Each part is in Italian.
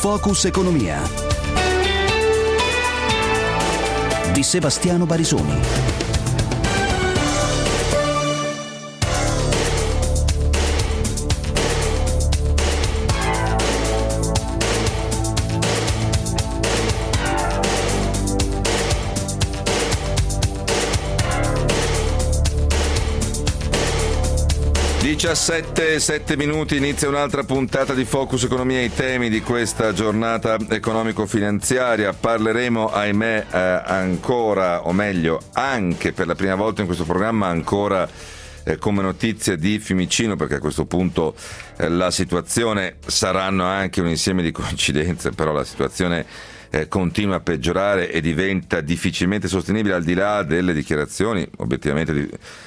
Focus Economia di Sebastiano Barisoni. 17 minuti, inizia un'altra puntata di Focus Economia, i temi di questa giornata economico-finanziaria. Parleremo, ahimè, ancora, o meglio, anche per la prima volta in questo programma, ancora come notizia di Fiumicino, perché a questo punto la situazione saranno anche un insieme di coincidenze, però la situazione continua a peggiorare e diventa difficilmente sostenibile, al di là delle dichiarazioni obiettivamente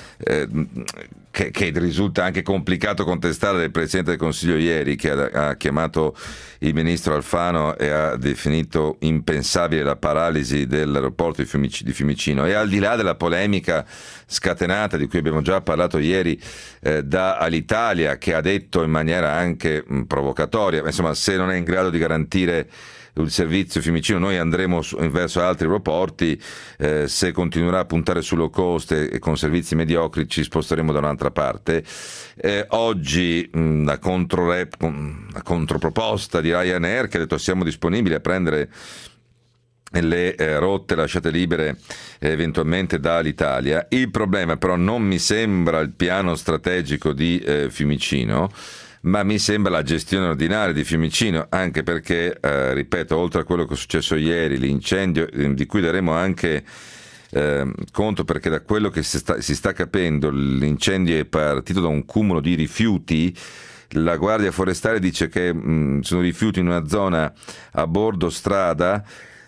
che risulta anche complicato contestare del Presidente del Consiglio ieri, che ha chiamato il ministro Alfano e ha definito impensabile la paralisi dell'aeroporto di Fiumicino, e al di là della polemica scatenata di cui abbiamo già parlato ieri da Alitalia, che ha detto in maniera anche provocatoria, insomma, se non è in grado di garantire il servizio Fiumicino noi andremo verso altri aeroporti, se continuerà a puntare su low cost e con servizi mediocri ci sposteremo da un'altra parte. Oggi la controproposta di Ryanair, che ha detto siamo disponibili a prendere le rotte lasciate libere eventualmente dall'Italia. Il problema però non mi sembra il piano strategico di Fiumicino, ma mi sembra la gestione ordinaria di Fiumicino, anche perché, ripeto, oltre a quello che è successo ieri, l'incendio, di cui daremo anche conto, perché da quello che si sta capendo l'incendio è partito da un cumulo di rifiuti. La Guardia Forestale dice che sono rifiuti in una zona a bordo strada,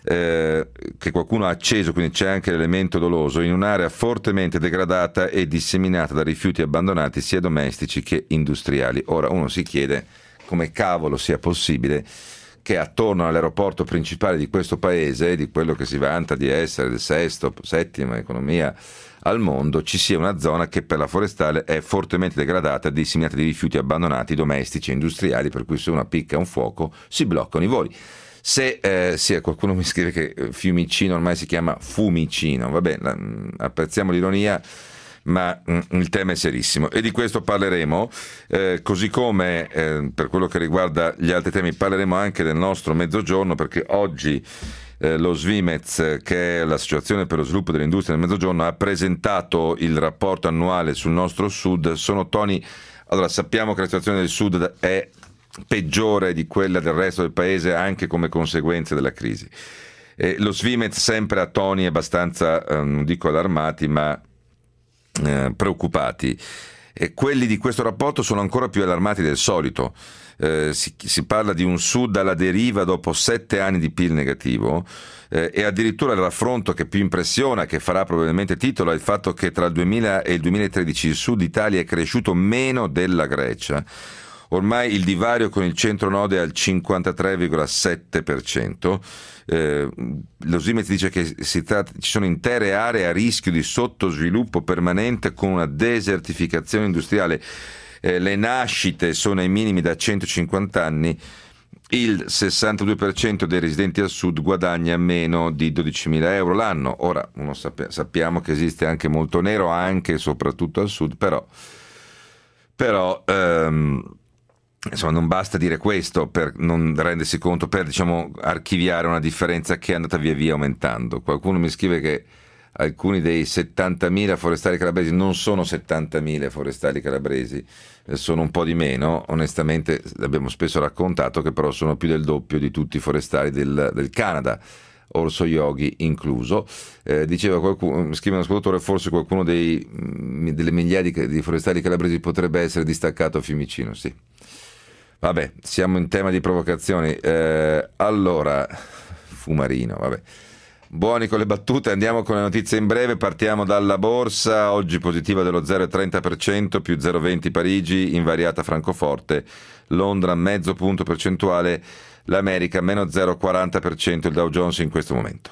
che qualcuno ha acceso, quindi c'è anche l'elemento doloso, in un'area fortemente degradata e disseminata da rifiuti abbandonati sia domestici che industriali. Ora uno si chiede come cavolo sia possibile che attorno all'aeroporto principale di questo paese, di quello che si vanta di essere il settima economia al mondo, ci sia una zona che per la forestale è fortemente degradata, disseminata di rifiuti abbandonati domestici e industriali, per cui se uno appicca un fuoco si bloccano i voli. Se qualcuno mi scrive che Fiumicino ormai si chiama Fumicino, vabbè, apprezziamo l'ironia, ma il tema è serissimo e di questo parleremo, così come per quello che riguarda gli altri temi parleremo anche del nostro mezzogiorno, perché oggi lo Svimez, che è l'Associazione per lo Sviluppo dell'Industria del Mezzogiorno, ha presentato il rapporto annuale sul nostro Sud. Sono toni, allora sappiamo che la situazione del Sud è peggiore di quella del resto del paese anche come conseguenza della crisi. Lo Svimez sempre a toni abbastanza, non dico allarmati, ma preoccupati. E quelli di questo rapporto sono ancora più allarmati del solito. Si parla di un Sud alla deriva dopo 7 anni di PIL negativo, e addirittura il raffronto che più impressiona, che farà probabilmente titolo, è il fatto che tra il 2000 e il 2013 il Sud Italia è cresciuto meno della Grecia. Ormai il divario con il centro-nord è al 53,7%. Lo Svimez dice che ci sono intere aree a rischio di sottosviluppo permanente con una desertificazione industriale. Le nascite sono ai minimi da 150 anni. Il 62% dei residenti al sud guadagna meno di 12.000 euro l'anno. Ora, sappiamo che esiste anche molto nero, anche e soprattutto al sud, però insomma, non basta dire questo per non rendersi conto, per archiviare una differenza che è andata via via aumentando. Qualcuno mi scrive che alcuni dei 70.000 forestali calabresi non sono 70.000 forestali calabresi, sono un po' di meno. Onestamente abbiamo spesso raccontato che però sono più del doppio di tutti i forestali del Canada, Orso Yogi incluso. Diceva qualcuno, scrive un ascoltatore, forse qualcuno delle migliaia di forestali calabresi potrebbe essere distaccato a Fiumicino. Sì, vabbè, siamo in tema di provocazioni. Allora, Fumarino, vabbè. Buoni con le battute, andiamo con le notizie in breve. Partiamo dalla borsa, oggi positiva dello 0,30%, più 0,20 Parigi, invariata Francoforte, Londra mezzo punto percentuale, l'America meno 0,40%, il Dow Jones in questo momento.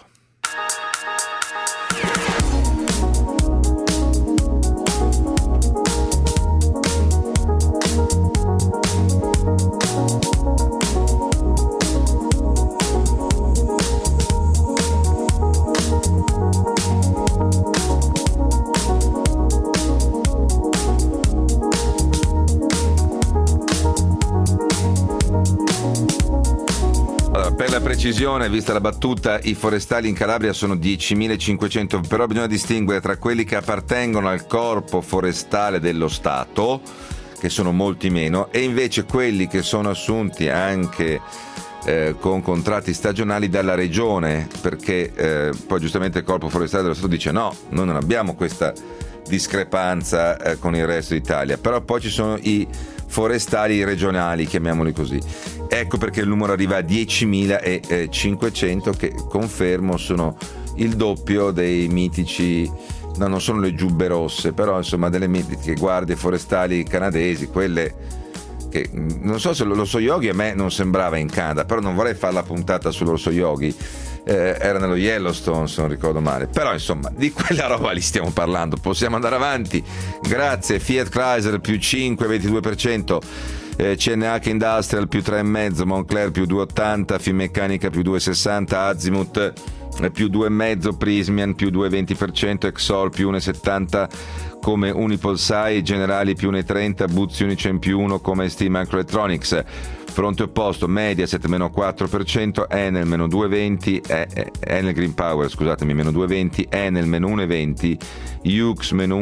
precisione, vista la battuta, i forestali in Calabria sono 10.500, però bisogna distinguere tra quelli che appartengono al corpo forestale dello Stato, che sono molti meno, e invece quelli che sono assunti anche con contratti stagionali dalla regione, perché poi giustamente il corpo forestale dello Stato dice no, noi non abbiamo questa discrepanza con il resto d'Italia, però poi ci sono i forestali regionali, chiamiamoli così. Ecco perché il numero arriva a 10.500, che confermo sono il doppio dei mitici, no, non sono le giubbe rosse, però insomma delle mitiche guardie forestali canadesi, quelle che non so se l'orso yogi a me non sembrava in Canada, però non vorrei fare la puntata sull'orso yogi, era nello Yellowstone se non ricordo male, però insomma di quella roba lì stiamo parlando. Possiamo andare avanti, grazie. Fiat Chrysler più 5,22%, CNH Industrial più 3,5%, Moncler più 2,80%, Finmeccanica più 2,60%, Azimut più 2,5%, Prysmian più 2,20%, Exor più 1,70% come Unipolsai, Generali più 1,30%, Boots Unicem più 1% come ST Microelectronics. Fronte opposto, Mediaset meno 4%, Enel meno 2,20%, Enel Green Power, scusatemi, meno 2,20%, Enel meno 1,20%, Hughes meno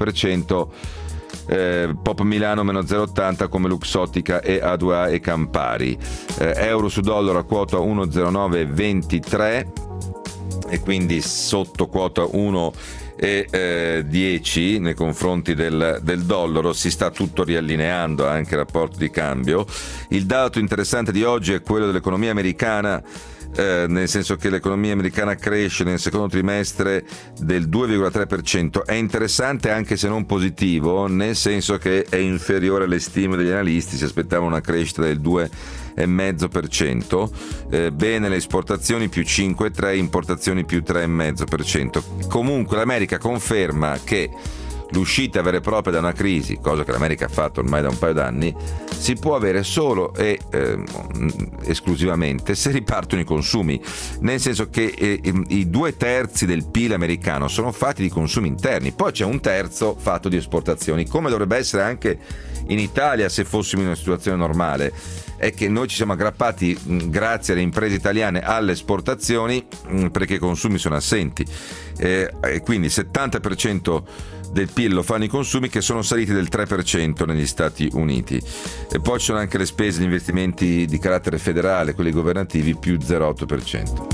1,1%, Pop Milano meno 0,80% come Luxottica e A2A e Campari. Euro su dollaro a quota 1,0923 e quindi sotto quota 1,10 nei confronti del dollaro. Si sta tutto riallineando, anche il rapporto di cambio. Il dato interessante di oggi è quello dell'economia americana, nel senso che l'economia americana cresce nel secondo trimestre del 2,3%. È interessante anche se non positivo, nel senso che è inferiore alle stime degli analisti, si aspettava una crescita del 2,5%, bene le esportazioni più 5,3%, importazioni più 3,5%. Comunque l'America conferma che l'uscita vera e propria da una crisi, cosa che l'America ha fatto ormai da un paio d'anni, si può avere solo e esclusivamente se ripartono i consumi, nel senso che i 2/3 del PIL americano sono fatti di consumi interni, poi c'è un terzo fatto di esportazioni, come dovrebbe essere anche in Italia se fossimo in una situazione normale. È che noi ci siamo aggrappati, grazie alle imprese italiane, alle esportazioni, perché i consumi sono assenti, e quindi il 70% del PIL lo fanno i consumi, che sono saliti del 3% negli Stati Uniti. E poi ci sono anche le spese, gli investimenti di carattere federale, quelli governativi, più 0,8%.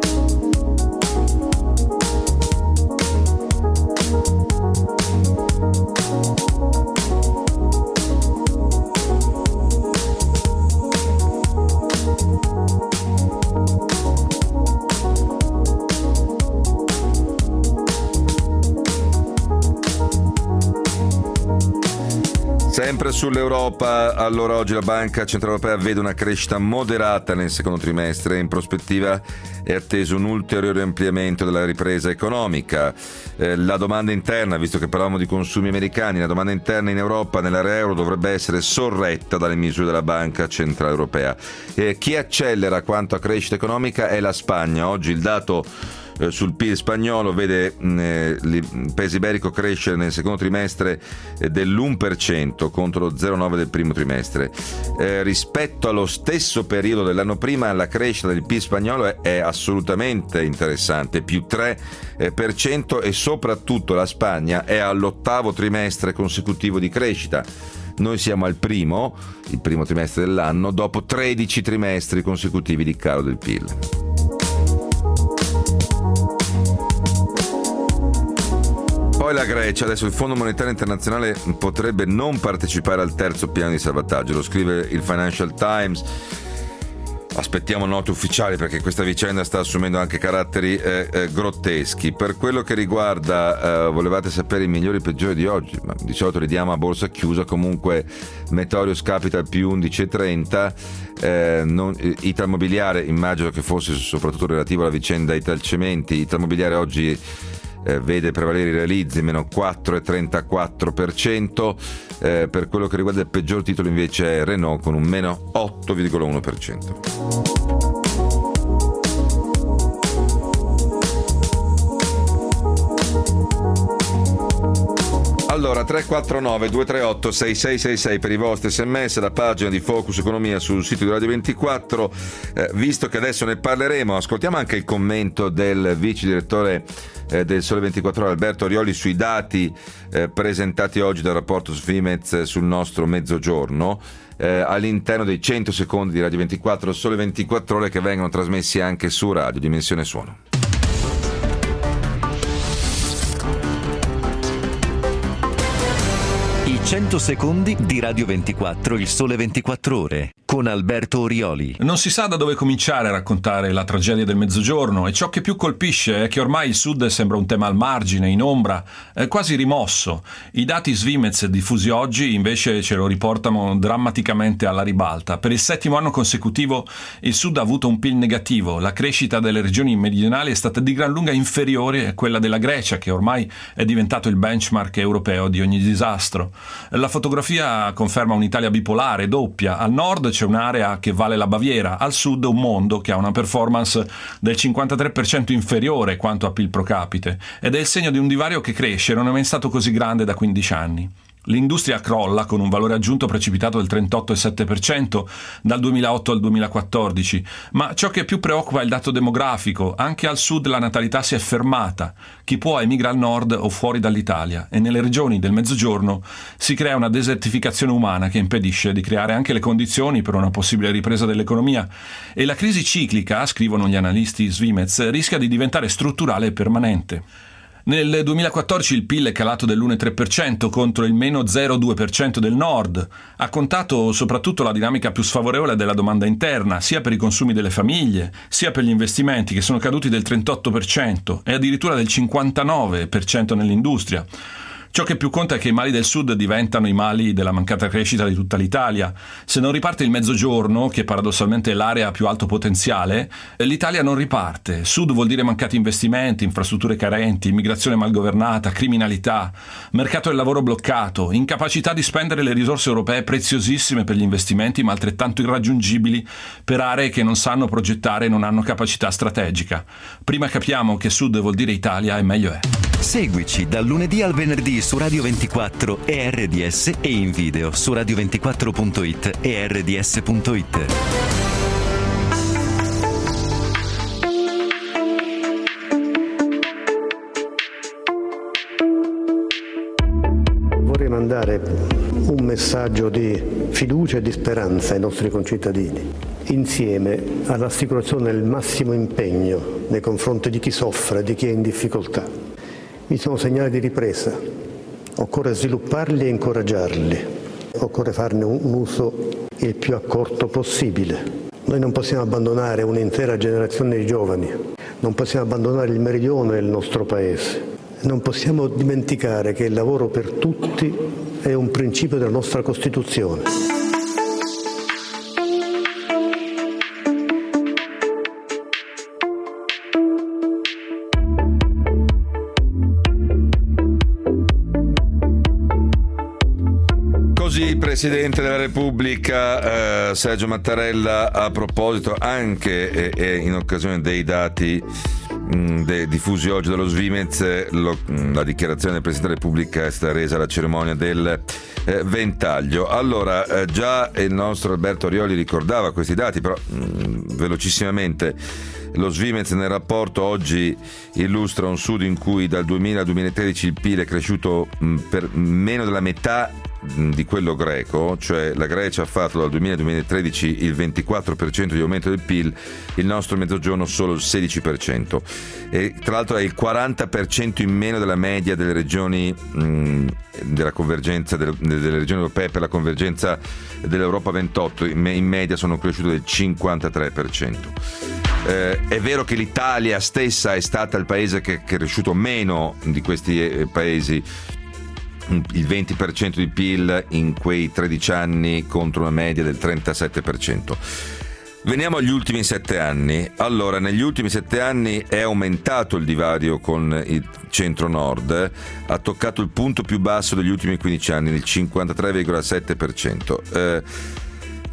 Sempre sull'Europa, allora oggi la Banca Centrale Europea vede una crescita moderata nel secondo trimestre, in prospettiva è atteso un ulteriore ampliamento della ripresa economica. La domanda interna, visto che parlavamo di consumi americani, la domanda interna in Europa, nell'area euro, dovrebbe essere sorretta dalle misure della Banca Centrale Europea. Chi accelera quanto a crescita economica è la Spagna. Oggi il dato sul PIL spagnolo vede il paese iberico crescere nel secondo trimestre dell'1% contro lo 0,9% del primo trimestre. Rispetto allo stesso periodo dell'anno prima, la crescita del PIL spagnolo è assolutamente interessante, più 3%, e soprattutto la Spagna è all'8° trimestre consecutivo di crescita. Noi siamo il primo trimestre dell'anno, dopo 13 trimestri consecutivi di calo del PIL. Poi la Grecia, adesso il Fondo Monetario Internazionale potrebbe non partecipare al terzo piano di salvataggio, lo scrive il Financial Times. Aspettiamo note ufficiali, perché questa vicenda sta assumendo anche caratteri grotteschi. Per quello che riguarda, volevate sapere i migliori e peggiori di oggi, ma di solito li diamo a borsa chiusa. Comunque Meteorius Capital più 11,30, Italmobiliare, immagino che fosse soprattutto relativo alla vicenda Italcementi. Italmobiliare oggi vede prevalere i realizzi, meno 4,34%, per quello che riguarda il peggior titolo invece è Renault con un meno 8,1%. Allora, 349 238 6666 per i vostri sms, la pagina di Focus Economia sul sito di Radio 24. Visto che adesso ne parleremo, ascoltiamo anche il commento del vice direttore del Sole 24 Ore, Alberto Orioli, sui dati presentati oggi dal rapporto Svimez sul nostro mezzogiorno, all'interno dei 100 secondi di Radio 24, Sole 24 Ore, che vengono trasmessi anche su Radio Dimensione Suono. I 100 secondi di Radio 24, il Sole 24 Ore, con Alberto Orioli. Non si sa da dove cominciare a raccontare la tragedia del Mezzogiorno, e ciò che più colpisce è che ormai il Sud sembra un tema al margine, in ombra, quasi rimosso. I dati Svimez diffusi oggi invece ce lo riportano drammaticamente alla ribalta. Per il 7° anno consecutivo il Sud ha avuto un PIL negativo. La crescita delle regioni meridionali è stata di gran lunga inferiore a quella della Grecia, che ormai è diventato il benchmark europeo di ogni disastro. La fotografia conferma un'Italia bipolare, doppia. Al nord c'è un'area che vale la Baviera, al sud un mondo che ha una performance del 53% inferiore quanto a PIL pro capite, ed è il segno di un divario che cresce e non è mai stato così grande da 15 anni. L'industria crolla con un valore aggiunto precipitato del 38,7% dal 2008 al 2014, ma ciò che più preoccupa è il dato demografico. Anche al sud la natalità si è fermata, chi può emigra al nord o fuori dall'Italia, e nelle regioni del Mezzogiorno si crea una desertificazione umana che impedisce di creare anche le condizioni per una possibile ripresa dell'economia, e la crisi ciclica, scrivono gli analisti Svimez, rischia di diventare strutturale e permanente. Nel 2014 il PIL è calato dell'1,3% contro il meno 0,2% del nord. Ha contato soprattutto la dinamica più sfavorevole della domanda interna, sia per i consumi delle famiglie, sia per gli investimenti, che sono caduti del 38% e addirittura del 59% nell'industria. Ciò che più conta è che i mali del Sud diventano i mali della mancata crescita di tutta l'Italia. Se non riparte il Mezzogiorno, che paradossalmente è l'area a più alto potenziale, l'Italia non riparte. Sud vuol dire mancati investimenti, infrastrutture carenti, immigrazione malgovernata, criminalità, mercato del lavoro bloccato, incapacità di spendere le risorse europee preziosissime per gli investimenti, ma altrettanto irraggiungibili per aree che non sanno progettare e non hanno capacità strategica. Prima capiamo che Sud vuol dire Italia e meglio è. Seguici dal lunedì al venerdì su Radio 24 e RDS, e in video su radio24.it e rds.it. Vorrei mandare un messaggio di fiducia e di speranza ai nostri concittadini, insieme all'assicurazione del massimo impegno nei confronti di chi soffre, di chi è in difficoltà. Vi sono segnali di ripresa, occorre svilupparli e incoraggiarli, occorre farne un uso il più accorto possibile. Noi non possiamo abbandonare un'intera generazione di giovani, non possiamo abbandonare il meridione del nostro Paese, non possiamo dimenticare che il lavoro per tutti è un principio della nostra Costituzione. Il Presidente della Repubblica Sergio Mattarella, a proposito anche in occasione dei dati diffusi oggi dallo Svimez, la dichiarazione del Presidente della Repubblica è stata resa alla cerimonia del ventaglio. Allora, già il nostro Alberto Orioli ricordava questi dati, però velocissimamente. Lo Svimez nel rapporto oggi illustra un Sud in cui dal 2000 al 2013 il PIL è cresciuto per meno della metà di quello greco, cioè la Grecia ha fatto dal 2000 al 2013 il 24% di aumento del PIL, il nostro Mezzogiorno solo il 16%, e tra l'altro è il 40% in meno della media delle regioni della convergenza delle regioni europee per la convergenza dell'Europa 28, in media sono cresciute del 53%. È vero che l'Italia stessa è stata il paese che è cresciuto meno di questi paesi, il 20% di PIL in quei 13 anni contro una media del 37%. Veniamo agli ultimi 7 anni. Allora, negli ultimi 7 anni è aumentato il divario con il centro-nord, ha toccato il punto più basso degli ultimi 15 anni, il 53,7%.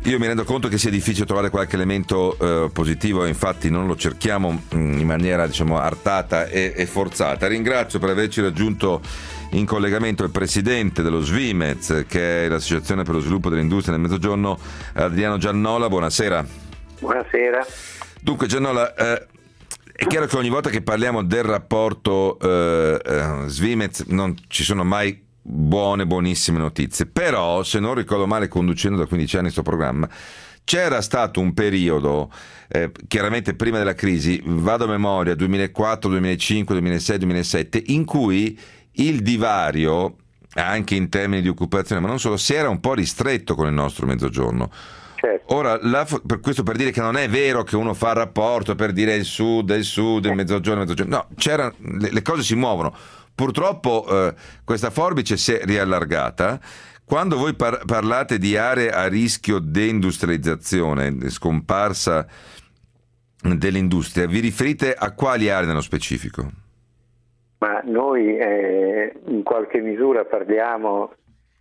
Io mi rendo conto che sia difficile trovare qualche elemento positivo, infatti non lo cerchiamo in maniera, diciamo, artata e forzata. Ringrazio per averci raggiunto in collegamento il presidente dello Svimez, che è l'Associazione per lo Sviluppo dell'Industria nel Mezzogiorno, Adriano Giannola. Buonasera. Buonasera. Dunque Giannola, è chiaro che ogni volta che parliamo del rapporto Svimez non ci sono mai buonissime notizie, però se non ricordo male, conducendo da 15 anni questo programma, c'era stato un periodo, chiaramente prima della crisi, vado a memoria, 2004, 2005, 2006, 2007, in cui il divario, anche in termini di occupazione, ma non solo, si era un po' ristretto con il nostro Mezzogiorno. Certo. Ora, per questo, per dire che non è vero che uno fa il rapporto per dire il sud, il Mezzogiorno, no, le cose si muovono. Purtroppo questa forbice si è riallargata. Quando voi parlate di aree a rischio deindustrializzazione, scomparsa dell'industria, vi riferite a quali aree nello specifico? Ma noi in qualche misura parliamo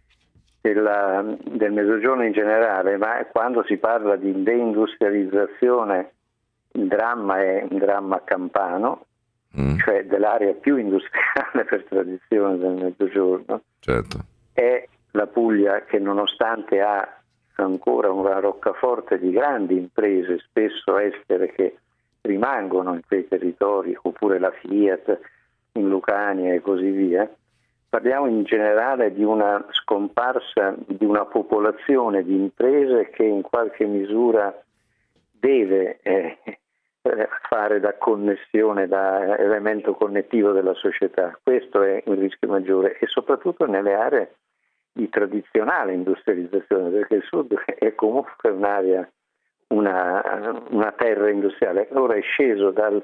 del Mezzogiorno in generale, ma quando si parla di deindustrializzazione il dramma è un dramma campano, cioè dell'area più industriale per tradizione del Mezzogiorno. Certo. È la Puglia, che nonostante ha ancora una roccaforte di grandi imprese, spesso estere, che rimangono in quei territori, oppure la Fiat in Lucania e così via, parliamo in generale di una scomparsa di una popolazione di imprese che in qualche misura deve fare da connessione, da elemento connettivo della società. Questo è il rischio maggiore, e soprattutto nelle aree di tradizionale industrializzazione, perché il sud è comunque un'area, una terra industriale. Ora è sceso dal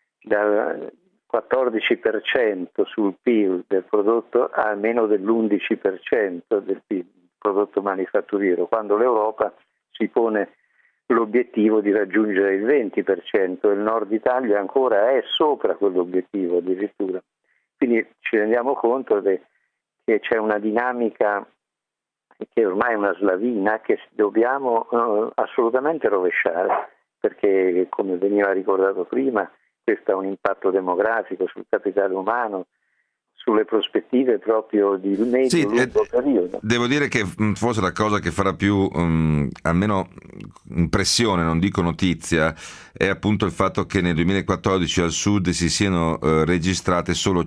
14% sul PIL del prodotto a meno dell'11% del PIL, prodotto manifatturiero, quando l'Europa si pone l'obiettivo di raggiungere il 20%, e il nord Italia ancora è sopra quell'obiettivo addirittura. Quindi ci rendiamo conto che c'è una dinamica che ormai è una slavina che dobbiamo assolutamente rovesciare, perché, come veniva ricordato prima, questo ha un impatto demografico sul capitale umano, sulle prospettive proprio di medio-lungo periodo. Devo dire che forse la cosa che farà più, almeno impressione, non dico notizia, è appunto il fatto che nel 2014 al sud si siano registrate solo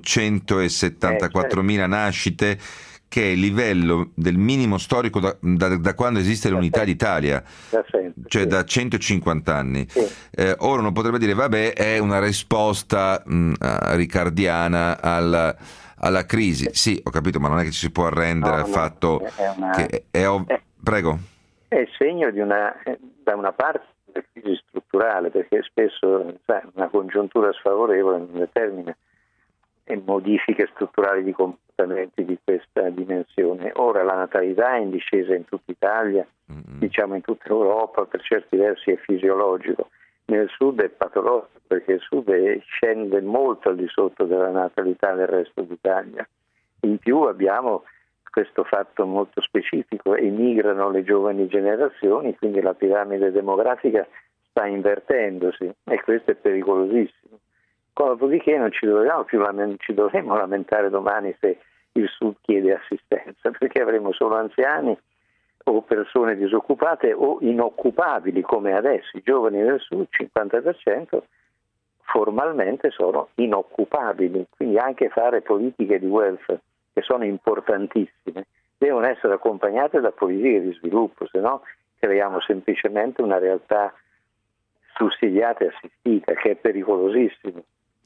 174.000 nascite, che è il livello del minimo storico da quando esiste l'unità d'Italia, cioè da 150 anni. Sì. Ora uno potrebbe dire, vabbè, è una risposta ricardiana alla crisi. Sì, ho capito, ma non è che ci si può arrendere al fatto che prego. È il segno di da una parte della crisi strutturale, perché spesso una congiuntura sfavorevole non determina modifiche strutturali di comportamenti di questa dimensione. Ora la natalità è in discesa in tutta Italia, diciamo in tutta Europa, per certi versi è fisiologico. Nel sud è patologico, perché il sud scende molto al di sotto della natalità del resto d'Italia. In più abbiamo questo fatto molto specifico: emigrano le giovani generazioni, quindi la piramide demografica sta invertendosi, e questo è pericolosissimo. Dopodiché non ci dovremmo lamentare domani se il sud chiede assistenza, perché avremo solo anziani o persone disoccupate o inoccupabili come adesso. I giovani del sud, 50%, formalmente sono inoccupabili, quindi anche fare politiche di welfare, che sono importantissime, devono essere accompagnate da politiche di sviluppo, se no creiamo semplicemente una realtà sussidiata e assistita, che è pericolosissimo.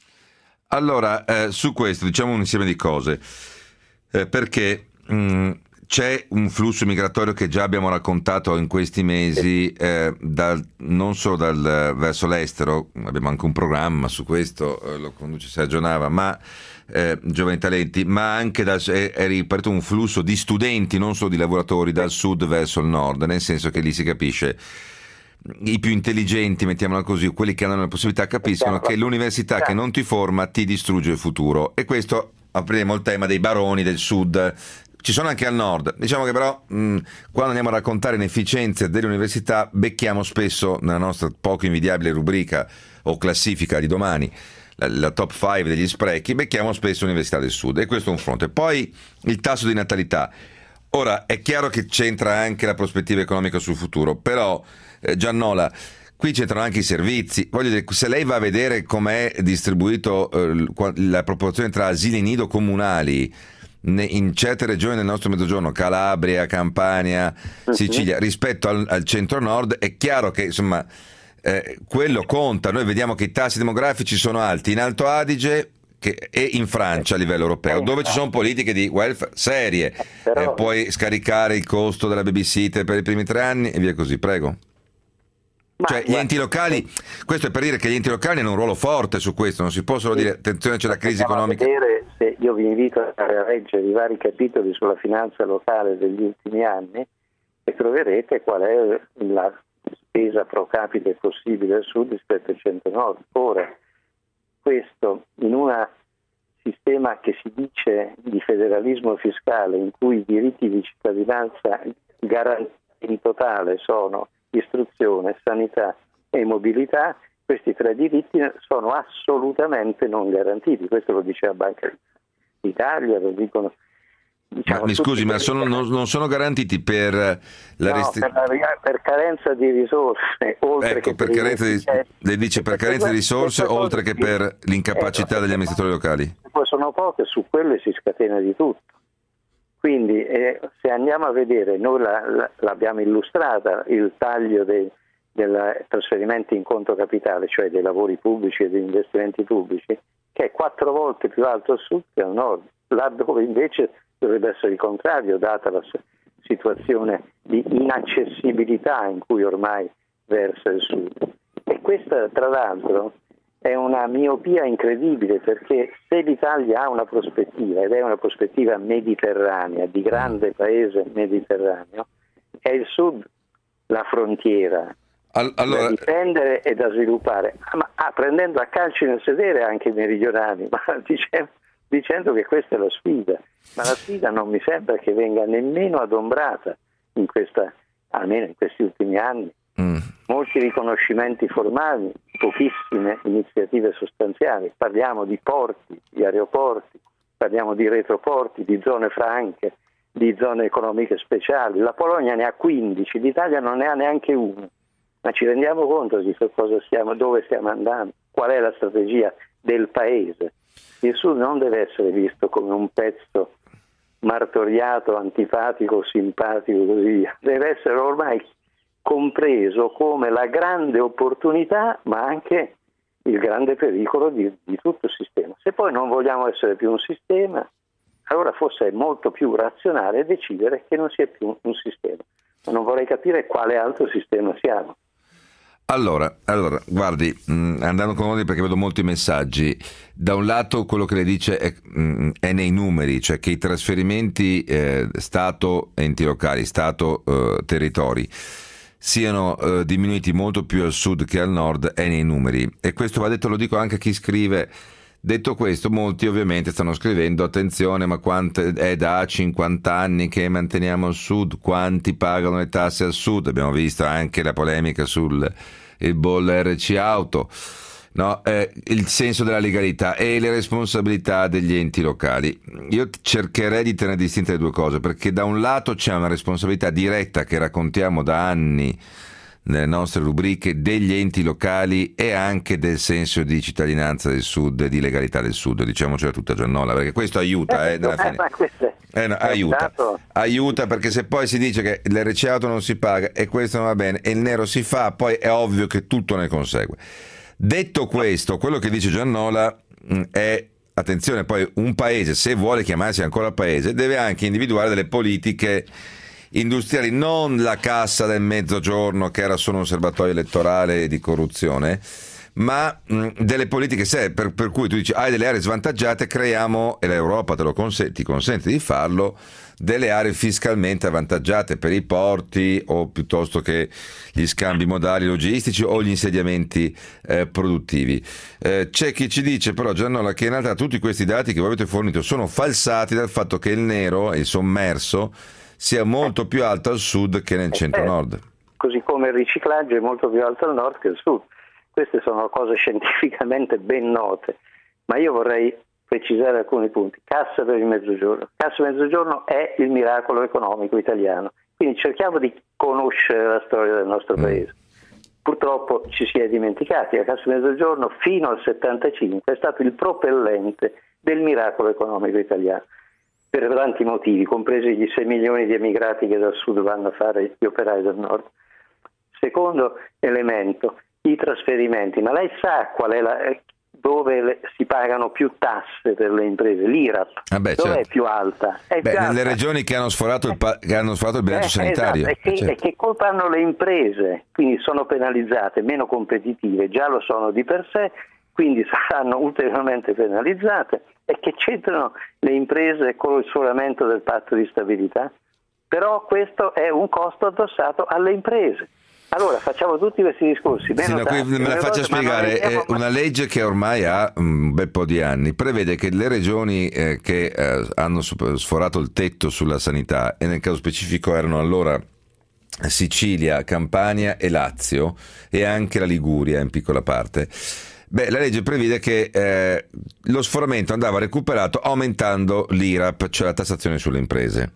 Allora, su questo diciamo un insieme di cose, perché c'è un flusso migratorio che già abbiamo raccontato in questi mesi, non solo verso l'estero, abbiamo anche un programma su questo, lo conduce Sergio Nava, ma giovani talenti, ma anche è ripartito un flusso di studenti, non solo di lavoratori, dal sud verso il nord, nel senso che lì si capisce, i più intelligenti, mettiamola così, quelli che hanno la possibilità, capiscono che l'università che non ti forma ti distrugge il futuro, e questo apriremo il tema dei baroni del sud. ci sono anche al nord. Diciamo che però quando andiamo a raccontare inefficienze delle università becchiamo spesso nella nostra poco invidiabile rubrica o classifica di domani, la top 5 degli sprechi, becchiamo spesso l'Università del Sud, e questo è un fronte. Poi il tasso di natalità. Ora è chiaro che c'entra anche la prospettiva economica sul futuro, però Giannola, qui c'entrano anche i servizi. Voglio dire, se lei va a vedere com'è distribuito la proporzione tra asili nido comunali in certe regioni del nostro mezzogiorno, Calabria, Campania, Sicilia, rispetto al centro-nord, è chiaro che insomma quello conta. Noi vediamo che i tassi demografici sono alti in Alto Adige e in Francia a livello europeo, dove ci sono politiche di welfare serie. Puoi scaricare il costo della babysitter per i primi 3 anni e via così, prego. Cioè gli enti locali, questo è per dire che gli enti locali hanno un ruolo forte su questo, non si può solo dire attenzione c'è la crisi economica. Se io vi invito a leggere i vari capitoli sulla finanza locale degli ultimi anni e troverete qual è la spesa pro capite possibile al sud rispetto al centro-nord. Ora, questo in un sistema che si dice di federalismo fiscale, in cui i diritti di cittadinanza garantiti in totale sono istruzione, sanità e mobilità, questi 3 diritti sono assolutamente non garantiti. Questo lo dice la Banca d'Italia, lo dicono. Mi scusi, ma non sono garantiti per la per carenza di risorse, oltre che per carenza lei dice per carenza di risorse, oltre che per l'incapacità degli amministratori locali. Poi sono poche, su quelle si scatena di tutto. Quindi se andiamo a vedere, noi l'abbiamo illustrata, il taglio dei trasferimenti in conto capitale, cioè dei lavori pubblici e degli investimenti pubblici, che è 4 volte più alto al sud che al nord, là dove invece dovrebbe essere il contrario, data la situazione di inaccessibilità in cui ormai versa il sud. E questa, tra l'altro, è una miopia incredibile, perché se l'Italia ha una prospettiva, ed è una prospettiva mediterranea, di grande paese mediterraneo, è il sud la frontiera da difendere e da sviluppare, prendendo a calci nel sedere anche i meridionali, ma dicendo che questa è la sfida. Ma la sfida non mi sembra che venga nemmeno adombrata almeno in questi ultimi anni. Molti riconoscimenti formali, pochissime iniziative sostanziali. Parliamo di porti, di aeroporti, parliamo di retroporti, di zone franche, di zone economiche speciali. La Polonia ne ha 15, l'Italia non ne ha neanche una. Ma ci rendiamo conto di dove stiamo andando? Qual è la strategia del paese? Il Sud non deve essere visto come un pezzo martoriato, antipatico, simpatico, così via. Deve essere ormai compreso come la grande opportunità, ma anche il grande pericolo di tutto il sistema. Se poi non vogliamo essere più un sistema, allora forse è molto più razionale decidere che non sia più un sistema. Ma non vorrei capire quale altro sistema siamo. Allora, guardi, andando con voi perché vedo molti messaggi. Da un lato quello che lei dice è nei numeri, cioè che i trasferimenti Stato, enti locali, Stato, territori siano diminuiti molto più al sud che al nord è nei numeri, e questo va detto, lo dico anche a chi scrive. Detto questo, molti ovviamente stanno scrivendo attenzione, ma è da 50 anni che manteniamo il sud, quanti pagano le tasse al sud? Abbiamo visto anche la polemica sul il bollo RC auto, no? Il senso della legalità e le responsabilità degli enti locali. Io cercherei di tenere distinte le due cose, perché da un lato c'è una responsabilità diretta che raccontiamo da anni nelle nostre rubriche degli enti locali e anche del senso di cittadinanza del sud, di legalità del sud, diciamocela tutta, Giannola, perché questo aiuta nella fine. Aiuta, perché se poi si dice che l'RC auto non si paga e questo non va bene e il nero si fa, poi è ovvio che tutto ne consegue. Detto questo, quello che dice Giannola è, attenzione, poi un paese, se vuole chiamarsi ancora paese, deve anche individuare delle politiche industriali, non la cassa del mezzogiorno che era solo un serbatoio elettorale di corruzione, ma delle politiche serie, per cui tu dici hai delle aree svantaggiate, creiamo, e l'Europa ti consente di farlo, delle aree fiscalmente avvantaggiate per i porti o piuttosto che gli scambi modali logistici o gli insediamenti produttivi. C'è chi ci dice però, Giannola, che in realtà tutti questi dati che voi avete fornito sono falsati dal fatto che il nero e il sommerso sia molto più alto al sud che nel centro-nord. Così come il riciclaggio è molto più alto al nord che al sud. Queste sono cose scientificamente ben note, ma io vorrei precisare alcuni punti. Cassa per il Mezzogiorno. Cassa per il Mezzogiorno è il miracolo economico italiano, quindi cerchiamo di conoscere la storia del nostro paese. Purtroppo ci si è dimenticati, la Cassa per il Mezzogiorno fino al 75 è stato il propellente del miracolo economico italiano, per tanti motivi, compresi gli 6 milioni di emigrati che dal sud vanno a fare gli operai del nord. Secondo elemento, i trasferimenti, ma lei sa qual è dove si pagano più tasse per le imprese? L'IRAP, dove certo. È più alta? Nelle regioni che hanno sforato il bilancio sanitario. Esatto. E che colpa hanno le imprese? Quindi sono penalizzate, meno competitive, già lo sono di per sé, quindi saranno ulteriormente penalizzate. E che c'entrano le imprese con il sforamento del patto di stabilità? Però questo è un costo addossato alle imprese. Allora facciamo tutti questi discorsi. Me la faccia spiegare. Una legge che ormai ha un bel po' di anni prevede che le regioni che hanno sforato il tetto sulla sanità, e nel caso specifico erano allora Sicilia, Campania e Lazio, e anche la Liguria in piccola parte, la legge prevede che lo sforamento andava recuperato aumentando l'IRAP, cioè la tassazione sulle imprese.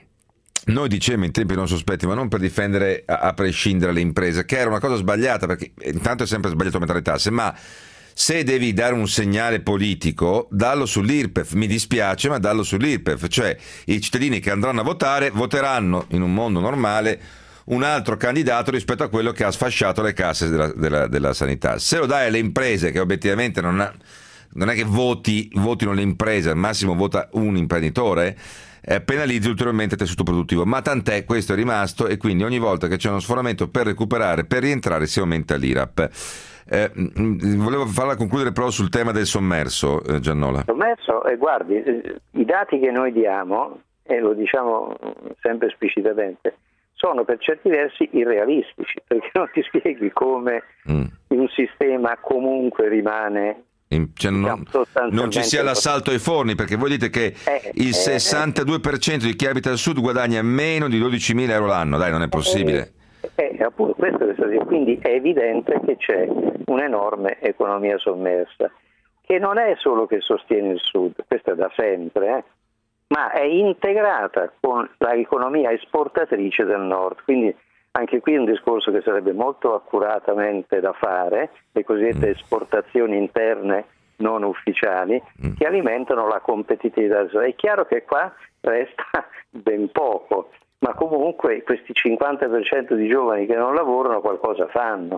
Noi dicemmo in tempi non sospetti, ma non per difendere a prescindere le imprese, che era una cosa sbagliata, perché intanto è sempre sbagliato aumentare le tasse, ma se devi dare un segnale politico, dallo sull'IRPEF. Mi dispiace, ma dallo sull'IRPEF, cioè i cittadini che andranno a votare voteranno in un mondo normale un altro candidato rispetto a quello che ha sfasciato le casse della sanità. Se lo dai alle imprese, che obiettivamente non è che votino le imprese, al massimo vota un imprenditore, penalizzi ulteriormente il tessuto produttivo, ma tant'è, questo è rimasto, e quindi ogni volta che c'è uno sforamento per recuperare, per rientrare, si aumenta l'IRAP. Volevo farla concludere però sul tema del sommerso, Giannola. Sommerso, guardi, i dati che noi diamo, e lo diciamo sempre esplicitamente, sono per certi versi irrealistici, perché non ti spieghi come un sistema comunque rimane. Non ci sia l'assalto ai forni, perché voi dite che il 62% di chi abita al sud guadagna meno di 12.000 euro l'anno. Dai, non è possibile. Appunto, questo quindi è evidente che c'è un'enorme economia sommersa, che non è solo che sostiene il sud, questo è da sempre, ma è integrata con l'economia esportatrice del nord. Quindi anche qui è un discorso che sarebbe molto accuratamente da fare, le cosiddette esportazioni interne non ufficiali, che alimentano la competitività. È chiaro che qua resta ben poco, ma comunque questi 50% di giovani che non lavorano qualcosa fanno.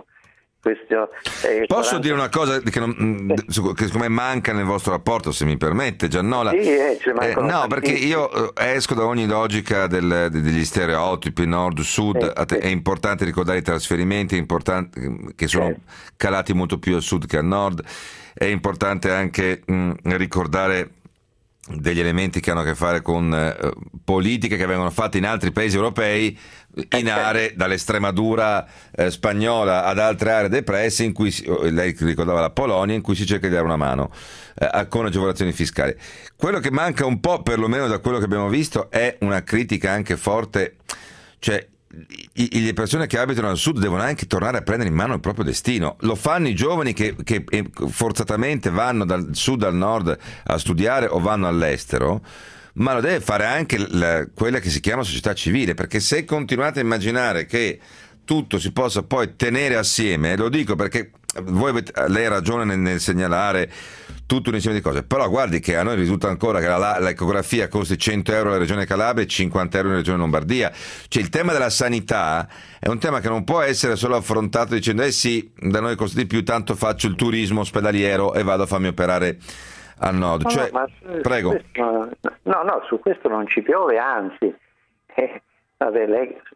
Posso dire una cosa che secondo me manca nel vostro rapporto, se mi permette, Giannola? No, perché io esco da ogni logica degli stereotipi nord-sud. È importante ricordare i trasferimenti, che sono calati molto più al sud che al nord. È importante anche ricordare degli elementi che hanno a che fare con politiche che vengono fatte in altri paesi europei, in aree dall'Estremadura spagnola ad altre aree depresse, in cui lei ricordava la Polonia, in cui si cerca di dare una mano con agevolazioni fiscali. Quello che manca un po', perlomeno da quello che abbiamo visto, è una critica anche forte, cioè le persone che abitano al sud devono anche tornare a prendere in mano il proprio destino. Lo fanno i giovani che forzatamente vanno dal sud al nord a studiare o vanno all'estero, ma lo deve fare anche quella che si chiama società civile, perché se continuate a immaginare che tutto si possa poi tenere assieme, lo dico perché lei ha ragione nel segnalare tutto un insieme di cose, però guardi che a noi risulta ancora che l'ecografia costi 100 euro alla regione Calabria e 50 euro nella regione Lombardia. Cioè il tema della sanità è un tema che non può essere solo affrontato dicendo sì, da noi costa di più, tanto faccio il turismo ospedaliero e vado a farmi operare al nord. Prego. No, su questo non ci piove, anzi, lei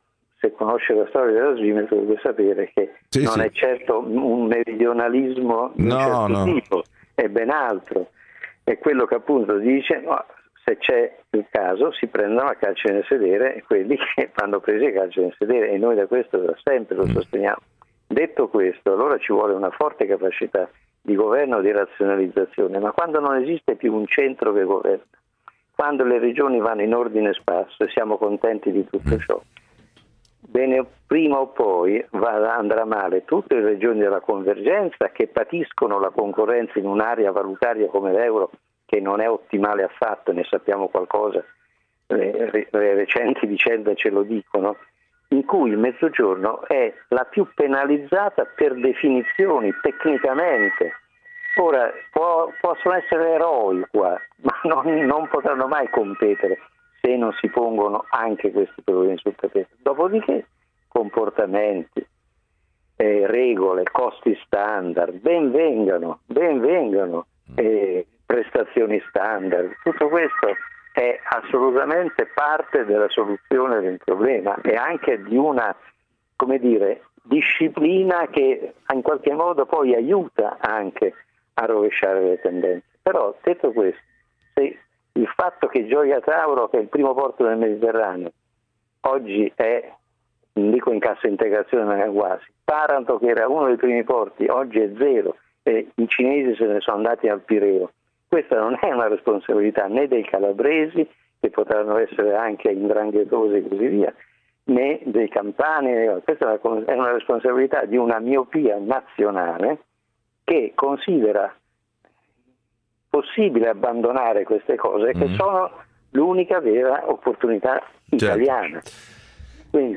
se conosce la storia della Svimez deve sapere che non è certo un meridionalismo di un certo tipo, è ben altro. È quello che appunto dice, no, se c'è il caso si prendono a calci nel sedere quelli che vanno presi a calci nel sedere, e noi da questo da sempre lo sosteniamo. Detto questo, allora ci vuole una forte capacità di governo e di razionalizzazione, ma quando non esiste più un centro che governa, quando le regioni vanno in ordine sparso e siamo contenti di tutto ciò, bene, prima o poi andrà male tutte le regioni della convergenza che patiscono la concorrenza in un'area valutaria come l'euro, che non è ottimale affatto, ne sappiamo qualcosa, le recenti vicende ce lo dicono, in cui il Mezzogiorno è la più penalizzata per definizioni, tecnicamente. Ora, possono essere eroi qua, ma non potranno mai competere se non si pongono anche questi problemi sul tappeto. Dopodiché comportamenti, regole, costi standard, ben vengano, prestazioni standard, tutto questo è assolutamente parte della soluzione del problema e anche di una, come dire, disciplina che in qualche modo poi aiuta anche a rovesciare le tendenze. Però detto questo, se il fatto che Gioia Tauro, che è il primo porto del Mediterraneo, oggi è, non dico in cassa integrazione ma quasi, Taranto che era uno dei primi porti, oggi è zero e i cinesi se ne sono andati al Pireo, questa non è una responsabilità né dei calabresi, che potranno essere anche indranghetosi e così via, né dei campani, questa è una responsabilità di una miopia nazionale che considera possibile abbandonare queste cose che sono l'unica vera opportunità italiana. Quindi,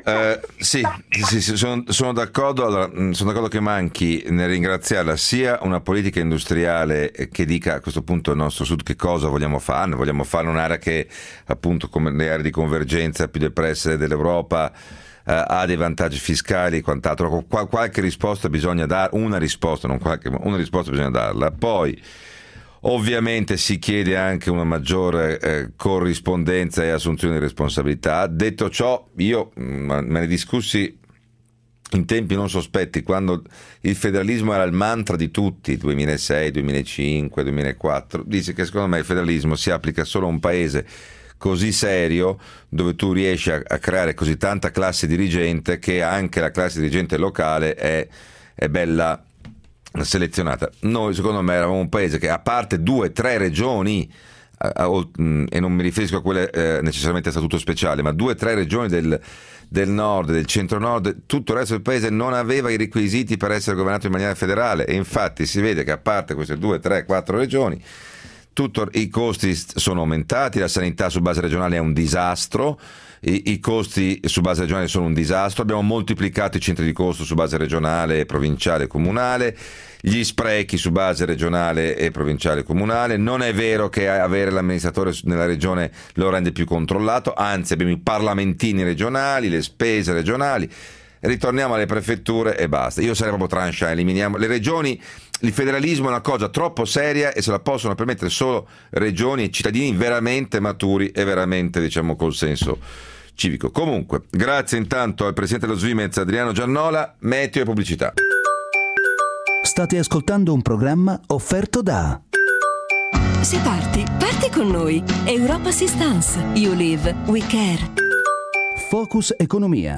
sono d'accordo. Allora, sono d'accordo che manchi nel ringraziarla sia una politica industriale che dica a questo punto al nostro Sud che cosa vogliamo fare. Vogliamo fare un'area che, appunto, come le aree di convergenza più depresse dell'Europa, ha dei vantaggi fiscali e quant'altro. Qualche risposta bisogna dare, una risposta bisogna darla. Poi ovviamente si chiede anche una maggiore corrispondenza e assunzione di responsabilità. Detto ciò, io me ne discussi in tempi non sospetti, quando il federalismo era il mantra di tutti, 2006, 2005, 2004, dice che secondo me il federalismo si applica solo a un paese così serio, dove tu riesci a creare così tanta classe dirigente che anche la classe dirigente locale è bella selezionata. Noi, secondo me, eravamo un paese che, a parte 2 o 3 regioni, e non mi riferisco a quelle necessariamente a statuto speciale, ma 2 o 3 regioni del nord, del centro-nord, tutto il resto del paese non aveva i requisiti per essere governato in maniera federale, e infatti si vede che, a parte queste 2, 3, 4 regioni, i costi sono aumentati, la sanità su base regionale è un disastro, i costi su base regionale sono un disastro, abbiamo moltiplicato i centri di costo su base regionale, provinciale e comunale, gli sprechi su base regionale e provinciale e comunale. Non è vero che avere l'amministratore nella regione lo rende più controllato, anzi abbiamo i parlamentini regionali, le spese regionali. Ritorniamo alle prefetture e basta. Io sarei proprio tranchant, eliminiamo le regioni. Il federalismo è una cosa troppo seria e se la possono permettere solo regioni e cittadini veramente maturi e veramente, diciamo, col senso civico. Comunque, grazie intanto al presidente dello Svimez Adriano Giannola. Meteo e pubblicità. State ascoltando un programma offerto da... Se parti con noi. Europa Assistance. You live, we care. Focus Economia.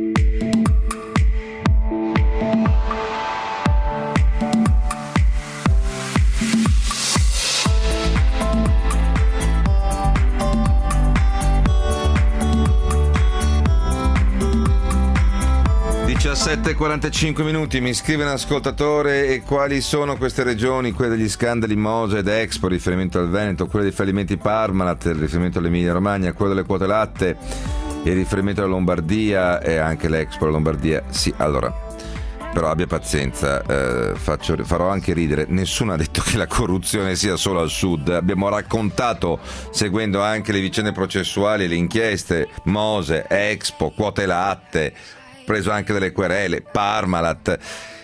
17:45, mi scrive un ascoltatore: e quali sono queste regioni, quelle degli scandali Mose ed Expo, riferimento al Veneto, quelle dei fallimenti Parmalat, il riferimento all'Emilia Romagna, quello delle quote latte, il riferimento alla Lombardia e anche l'Expo alla Lombardia? Sì, allora, però abbia pazienza, farò anche ridere. Nessuno ha detto che la corruzione sia solo al sud. Abbiamo raccontato, seguendo anche le vicende processuali, le inchieste, Mose, Expo, quote latte, preso anche delle querele, Parmalat.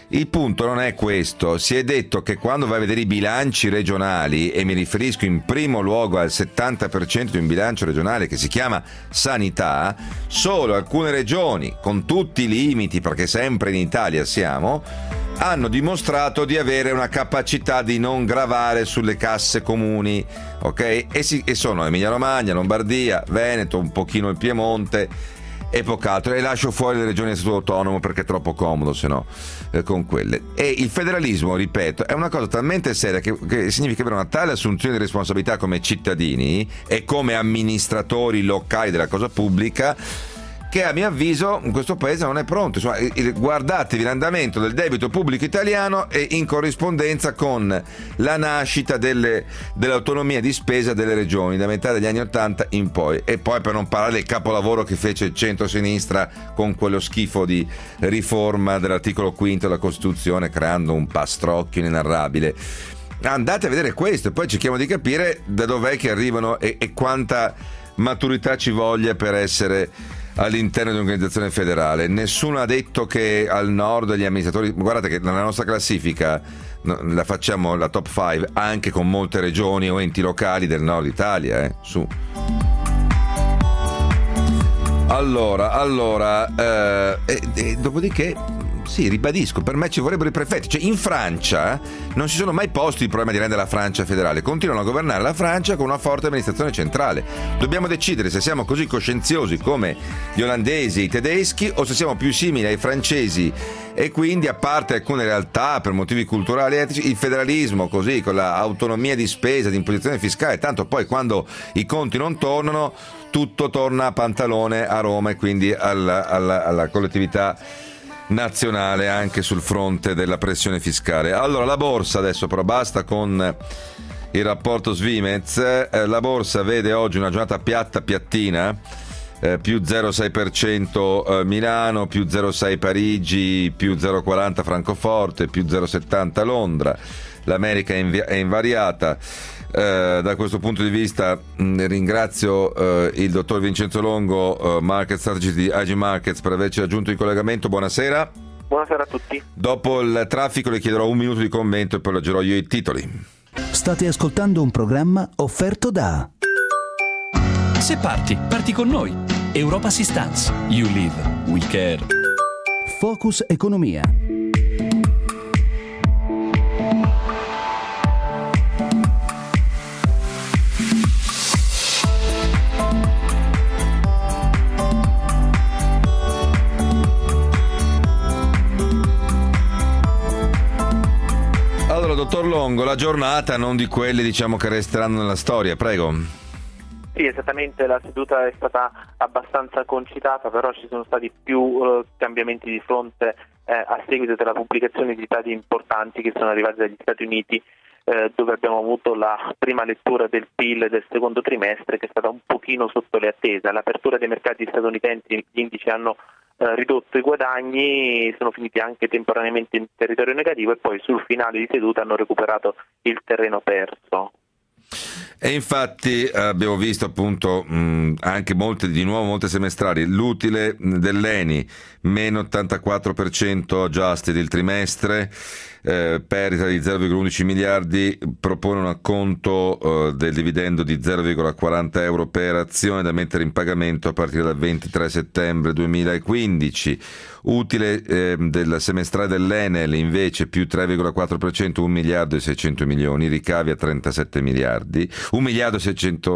Il punto non è questo. Si è detto che quando vai a vedere i bilanci regionali, e mi riferisco in primo luogo al 70% di un bilancio regionale che si chiama sanità, solo alcune regioni, con tutti i limiti, perché sempre in Italia siamo, hanno dimostrato di avere una capacità di non gravare sulle casse comuni, ok? E sono Emilia-Romagna, Lombardia, Veneto, un pochino il Piemonte e poco altro, e lascio fuori le regioni a statuto autonomo perché è troppo comodo se no con quelle. E il federalismo, ripeto, è una cosa talmente seria che significa avere una tale assunzione di responsabilità come cittadini e come amministratori locali della cosa pubblica, che a mio avviso in questo paese non è pronto. Insomma, guardatevi l'andamento del debito pubblico italiano e in corrispondenza con la nascita dell'autonomia di spesa delle regioni da metà degli anni '80 in poi, e poi per non parlare del capolavoro che fece il centro-sinistra con quello schifo di riforma dell'articolo 5 della Costituzione, creando un pastrocchio inenarrabile. Andate a vedere questo e poi cerchiamo di capire da dov'è che arrivano e quanta maturità ci voglia per essere all'interno di un'organizzazione federale. Nessuno ha detto che al nord gli amministratori, guardate che nella nostra classifica la facciamo la top 5 anche con molte regioni o enti locali del nord Italia, su. Allora, dopodiché sì, ribadisco, per me ci vorrebbero i prefetti. Cioè, in Francia non si sono mai posti il problema di rendere la Francia federale. Continuano a governare la Francia con una forte amministrazione centrale. Dobbiamo decidere se siamo così coscienziosi come gli olandesi e i tedeschi o se siamo più simili ai francesi, e quindi, a parte alcune realtà per motivi culturali e etici, il federalismo così, con l'autonomia di spesa, di imposizione fiscale, tanto poi quando i conti non tornano tutto torna a pantalone a Roma, e quindi alla collettività nazionale anche sul fronte della pressione fiscale. Allora, la borsa adesso, però basta con il rapporto Svimez. La borsa vede oggi una giornata piattina, più 0,6% Milano, più 0,6 Parigi, più 0,40 Francoforte, più 0,70 Londra. L'America è invariata. Da questo punto di vista ringrazio il dottor Vincenzo Longo, Market Strategy di IG Markets, per averci raggiunto in collegamento. Buonasera. Buonasera a tutti. Dopo il traffico le chiederò un minuto di commento e poi leggerò io i titoli. State ascoltando un programma offerto da... Se parti con noi. Europa Assistance. You live, we care. Focus Economia. Dottor Longo, la giornata non di quelle diciamo che resteranno nella storia, prego. Sì, esattamente, la seduta è stata abbastanza concitata, però ci sono stati più cambiamenti di fronte a seguito della pubblicazione di dati importanti che sono arrivati dagli Stati Uniti, dove abbiamo avuto la prima lettura del PIL del secondo trimestre, che è stata un pochino sotto le attese. All'apertura dei mercati statunitensi gli indici hanno ridotto i guadagni, sono finiti anche temporaneamente in territorio negativo e poi sul finale di seduta hanno recuperato il terreno perso. E infatti abbiamo visto appunto anche molte semestrali. L'utile dell'ENI meno 84% adjusted il trimestre, perdita di 0,11 miliardi, propone un acconto del dividendo di 0,40 euro per azione da mettere in pagamento a partire dal 23 settembre 2015. Utile del semestrale dell'Enel invece più 3,4%, 1 miliardo e 600 milioni, ricavi a 37 miliardi, 1 miliardo e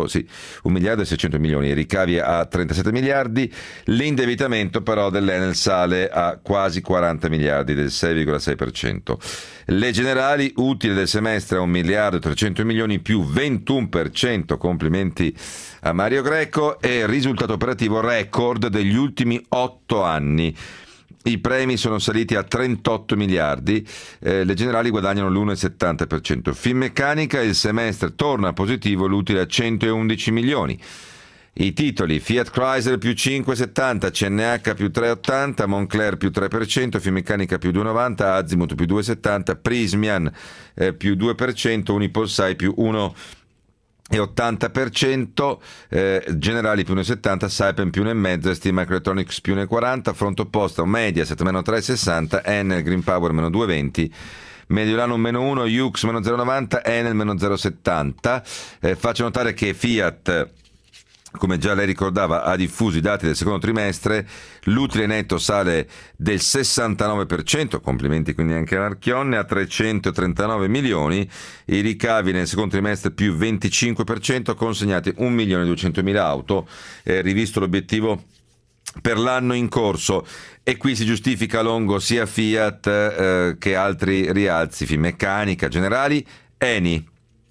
600 milioni, ricavi a 37 miliardi. L'indebitamento però dell'Enel sale a quasi 40 miliardi, del 6,6%. Le generali, utile del semestre a 1 miliardo e 300 milioni, più 21%, complimenti a Mario Greco, e risultato operativo record degli ultimi 8 anni. I premi sono saliti a 38 miliardi, le generali guadagnano l'1,70%. Finmeccanica, il semestre torna positivo, l'utile a 111 milioni. I titoli: Fiat Chrysler più 5,70, CNH più 3,80, Moncler più 3%, Finmeccanica più 2,90, Azimut più 2,70, Prysmian più 2%, Unipolsai più 1,70. e 80%, Generali più 1,70, Saipem più 1,5, ST Microelectronics più 1,40, fronte opposta Mediaset meno 3,60, Enel Green Power meno 2,20, Mediolanum meno 1, Yux meno 0,90, Enel meno 0,70. Faccio notare che Fiat, come già lei ricordava, ha diffuso i dati del secondo trimestre, l'utile netto sale del 69%, complimenti quindi anche a Marchionne, a 339 milioni, i ricavi nel secondo trimestre più 25%, consegnati 1.200.000 auto, rivisto l'obiettivo per l'anno in corso, e qui si giustifica a lungo sia Fiat che altri rialzi, Finmeccanica, Generali, Eni.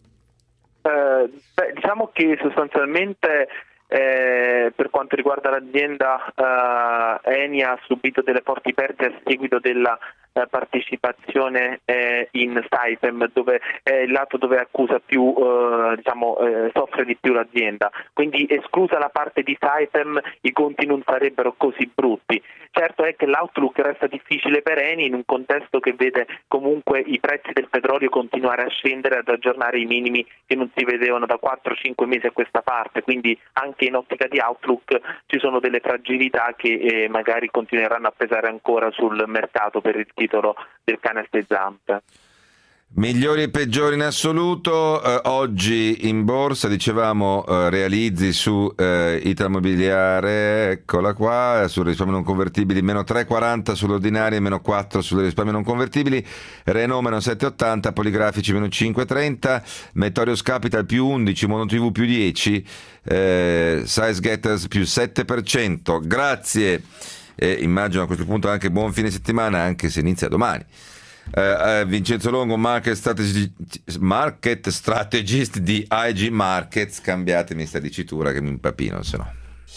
Diciamo che sostanzialmente per quanto riguarda l'azienda, Eni ha subito delle forti perdite a seguito della partecipazione in Saipem, dove è il lato dove accusa più, soffre di più l'azienda. Quindi esclusa la parte di Saipem, i conti non sarebbero così brutti. Certo è che l'outlook resta difficile per Eni in un contesto che vede comunque i prezzi del petrolio continuare a scendere, ad aggiornare i minimi che non si vedevano da 4-5 mesi a questa parte, quindi anche in ottica di outlook ci sono delle fragilità che magari continueranno a pesare ancora sul mercato per il titolo del cane a sei zampe. Migliori e peggiori in assoluto, oggi in borsa dicevamo realizzi su Italmobiliare, eccola qua, sul risparmio non convertibili meno 3,40 sull'ordinaria e meno 4 sulle risparmio non convertibili, Renault meno 7,80, Poligrafici meno 5,30, Metorios Capital più 11, Mono TV più 10, Size Getters più 7%, grazie, immagino a questo punto anche buon fine settimana, anche se inizia domani. Vincenzo Longo, market strategist di IG Markets. Cambiatemi sta dicitura che mi impapino, se no.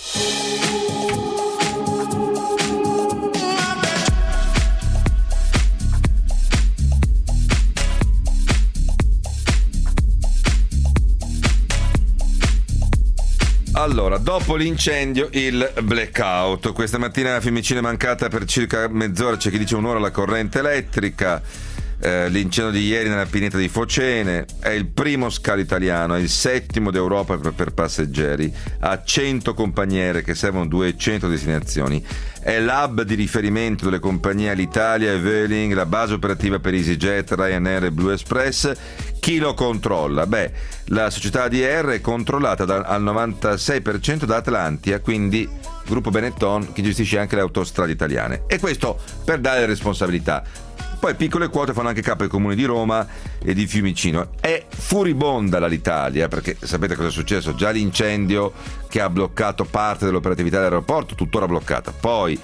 Allora, dopo l'incendio, il blackout. Questa mattina a Fiumicino è mancata per circa mezz'ora, c'è chi dice un'ora, la corrente elettrica. L'incendio di ieri nella pineta di Focene è il primo scalo italiano, è il settimo d'Europa per passeggeri, ha 100 compagnie che servono 200 destinazioni, è l'hub di riferimento delle compagnie Alitalia e Vueling, la base operativa per EasyJet, Ryanair e Blue Express. Chi lo controlla? Beh, la società ADR è controllata al 96% da Atlantia, quindi gruppo Benetton, che gestisce anche le autostrade italiane, e questo per dare responsabilità. Poi piccole quote fanno anche capo ai comuni di Roma e di Fiumicino. È furibonda l'Alitalia, perché sapete cosa è successo? Già l'incendio che ha bloccato parte dell'operatività dell'aeroporto, tuttora bloccata, poi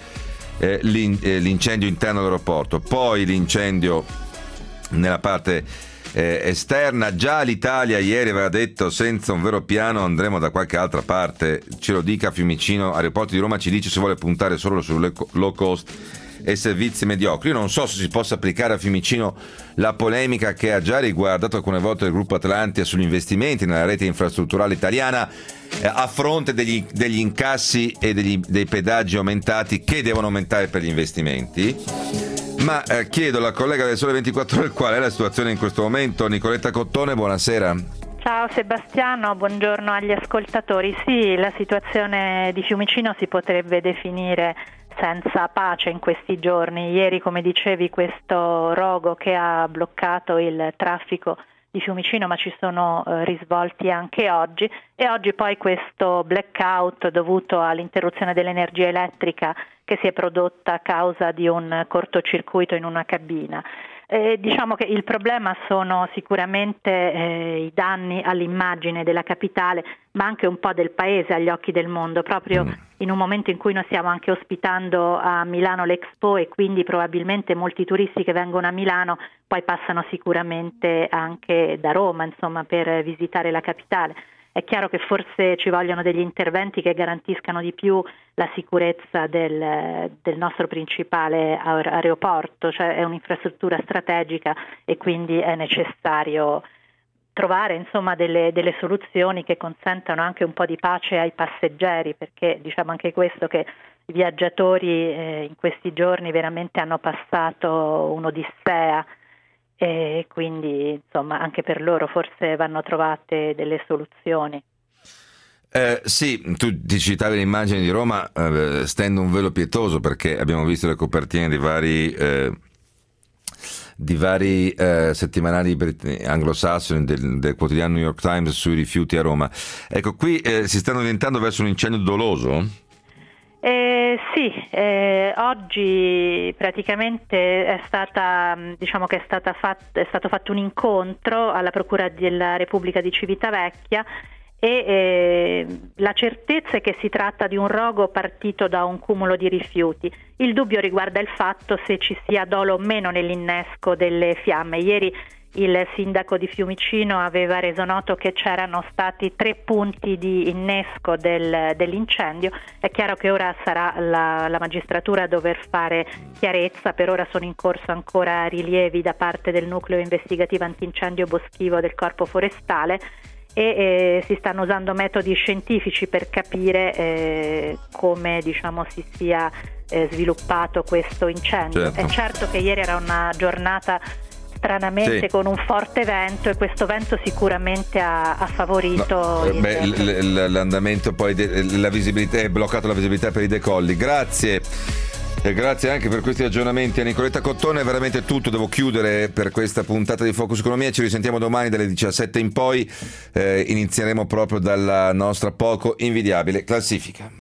l'incendio interno dell'aeroporto, poi l'incendio nella parte esterna. Già l'Italia ieri aveva detto senza un vero piano andremo da qualche altra parte, ce lo dica Fiumicino. Aeroporti di Roma ci dice se vuole puntare solo sulle low cost e servizi mediocri. Io non so se si possa applicare a Fiumicino la polemica che ha già riguardato alcune volte il gruppo Atlantia sugli investimenti nella rete infrastrutturale italiana, a fronte degli incassi e dei pedaggi aumentati che devono aumentare per gli investimenti. Ma chiedo alla collega del Sole 24 Ore qual è la situazione in questo momento. Nicoletta Cottone, buonasera. Ciao Sebastiano, buongiorno agli ascoltatori. Sì, la situazione di Fiumicino si potrebbe definire senza pace in questi giorni. Ieri, come dicevi, questo rogo che ha bloccato il traffico di Fiumicino, ma ci sono risvolti anche oggi, e oggi poi questo blackout dovuto all'interruzione dell'energia elettrica che si è prodotta a causa di un cortocircuito in una cabina. Diciamo che il problema sono sicuramente i danni all'immagine della capitale, ma anche un po' del paese agli occhi del mondo, proprio in un momento in cui noi stiamo anche ospitando a Milano l'Expo, e quindi probabilmente molti turisti che vengono a Milano poi passano sicuramente anche da Roma, insomma, per visitare la capitale. È chiaro che forse ci vogliono degli interventi che garantiscano di più la sicurezza del nostro principale aeroporto, cioè è un'infrastruttura strategica e quindi è necessario trovare, insomma, delle soluzioni che consentano anche un po' di pace ai passeggeri, perché diciamo anche questo, che i viaggiatori in questi giorni veramente hanno passato un'odissea, e quindi insomma anche per loro forse vanno trovate delle soluzioni. Sì, tu ti citavi le immagini di Roma, stendo un velo pietoso perché abbiamo visto le copertine di vari settimanali anglosassoni del quotidiano New York Times sui rifiuti a Roma. Ecco, qui si stanno diventando verso un incendio doloso? Sì, oggi praticamente è stato fatto un incontro alla Procura della Repubblica di Civitavecchia e la certezza è che si tratta di un rogo partito da un cumulo di rifiuti. Il dubbio riguarda il fatto se ci sia dolo o meno nell'innesco delle fiamme. Ieri il sindaco di Fiumicino aveva reso noto che c'erano stati 3 punti di innesco dell'incendio. È chiaro che ora sarà la magistratura a dover fare chiarezza. Per ora sono in corso ancora rilievi da parte del nucleo investigativo antincendio boschivo del Corpo Forestale e si stanno usando metodi scientifici per capire come si sia sviluppato questo incendio. Certo. È certo che ieri era una giornata stranamente con un forte vento e questo vento sicuramente ha favorito l'andamento, poi la visibilità, è bloccato la visibilità per i decolli. Grazie. E grazie anche per questi aggiornamenti a Nicoletta Cottone. È veramente tutto, devo chiudere per questa puntata di Focus Economia. Ci risentiamo domani dalle 17 in poi. Inizieremo proprio dalla nostra poco invidiabile classifica.